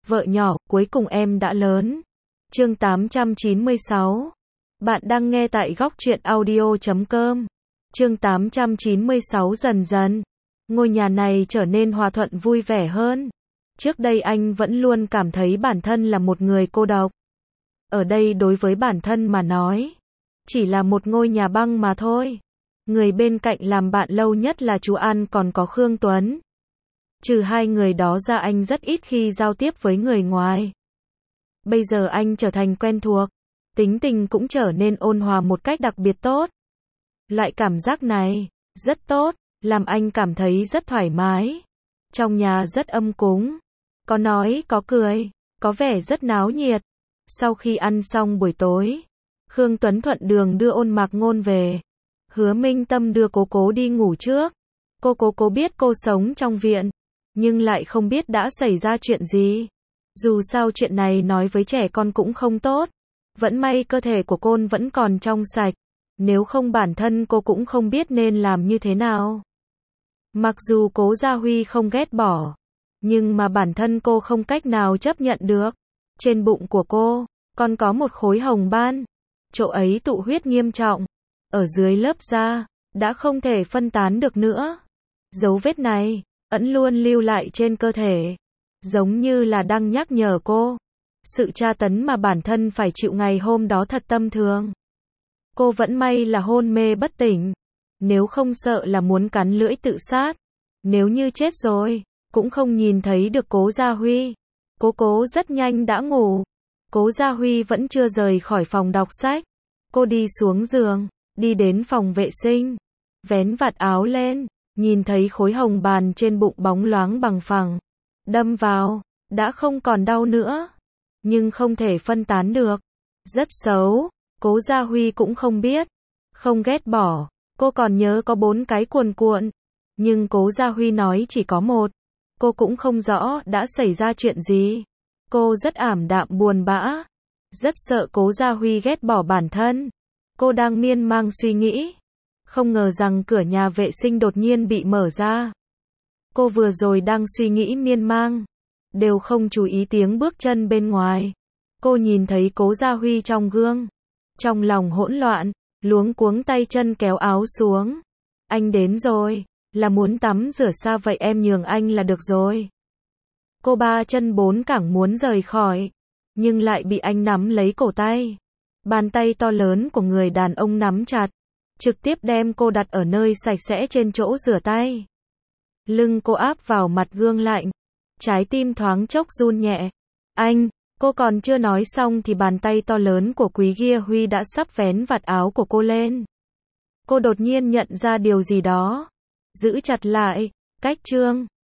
Vợ nhỏ, cuối cùng em đã lớn. Chương 896. Bạn đang nghe tại góc truyện audio.com. Chương 896 dần dần. Ngôi nhà này trở nên hòa thuận vui vẻ hơn. Trước đây anh vẫn luôn cảm thấy bản thân là một người cô độc. Ở đây đối với bản thân mà nói, chỉ là một ngôi nhà băng mà thôi. Người bên cạnh làm bạn lâu nhất là chú An còn có Khương Tuấn. Trừ hai người đó ra anh rất ít khi giao tiếp với người ngoài. Bây giờ anh trở thành quen thuộc, tính tình cũng trở nên ôn hòa một cách đặc biệt tốt. Loại cảm giác này, rất tốt, làm anh cảm thấy rất thoải mái. Trong nhà rất âm cúng, có nói có cười, có vẻ rất náo nhiệt. Sau khi ăn xong buổi tối, Khương Tuấn thuận đường đưa Ôn Mạc Ngôn về. Hứa Minh Tâm đưa Cố đi ngủ trước. Cố biết cô sống trong viện, nhưng lại không biết đã xảy ra chuyện gì. Dù sao chuyện này nói với trẻ con cũng không tốt. Vẫn may cơ thể của cô vẫn còn trong sạch. Nếu không bản thân cô cũng không biết nên làm như thế nào. Mặc dù Cố Gia Huy không ghét bỏ, nhưng mà bản thân cô không cách nào chấp nhận được. Trên bụng của cô, còn có một khối hồng ban. Chỗ ấy tụ huyết nghiêm trọng. Ở dưới lớp da, đã không thể phân tán được nữa. Dấu vết này, ẩn luôn lưu lại trên cơ thể. Giống như là đang nhắc nhở cô. Sự tra tấn mà bản thân phải chịu ngày hôm đó thật tâm thường. Cô vẫn may là hôn mê bất tỉnh. Nếu không sợ là muốn cắn lưỡi tự sát. Nếu như chết rồi, cũng không nhìn thấy được Cố Gia Huy. Cố rất nhanh đã ngủ. Cố Gia Huy vẫn chưa rời khỏi phòng đọc sách. Cô đi xuống giường, đi đến phòng vệ sinh, vén vạt áo lên, nhìn thấy khối hồng bàn trên bụng bóng loáng bằng phẳng. Đâm vào, đã không còn đau nữa, nhưng không thể phân tán được. Rất xấu, Cố Gia Huy cũng không biết, không ghét bỏ. Cô còn nhớ có 4 cái cuồn cuộn, nhưng Cố Gia Huy nói chỉ có 1. Cô cũng không rõ đã xảy ra chuyện gì. Cô rất ảm đạm buồn bã, rất sợ Cố Gia Huy ghét bỏ bản thân. Cô đang miên man suy nghĩ, không ngờ rằng cửa nhà vệ sinh đột nhiên bị mở ra. Cô vừa rồi đang suy nghĩ miên man, đều không chú ý tiếng bước chân bên ngoài. Cô nhìn thấy Cố Gia Huy trong gương, trong lòng hỗn loạn, luống cuống tay chân kéo áo xuống. Anh đến rồi, là muốn tắm rửa xa vậy em nhường anh là được rồi. Cô 3 chân 4 cẳng muốn rời khỏi, nhưng lại bị anh nắm lấy cổ tay. Bàn tay to lớn của người đàn ông nắm chặt, trực tiếp đem cô đặt ở nơi sạch sẽ trên chỗ rửa tay. Lưng cô áp vào mặt gương lạnh, trái tim thoáng chốc run nhẹ. Anh, cô còn chưa nói xong thì bàn tay to lớn của Quý Gia Huy đã sắp vén vạt áo của cô lên. Cô đột nhiên nhận ra điều gì đó, giữ chặt lại, cách chương.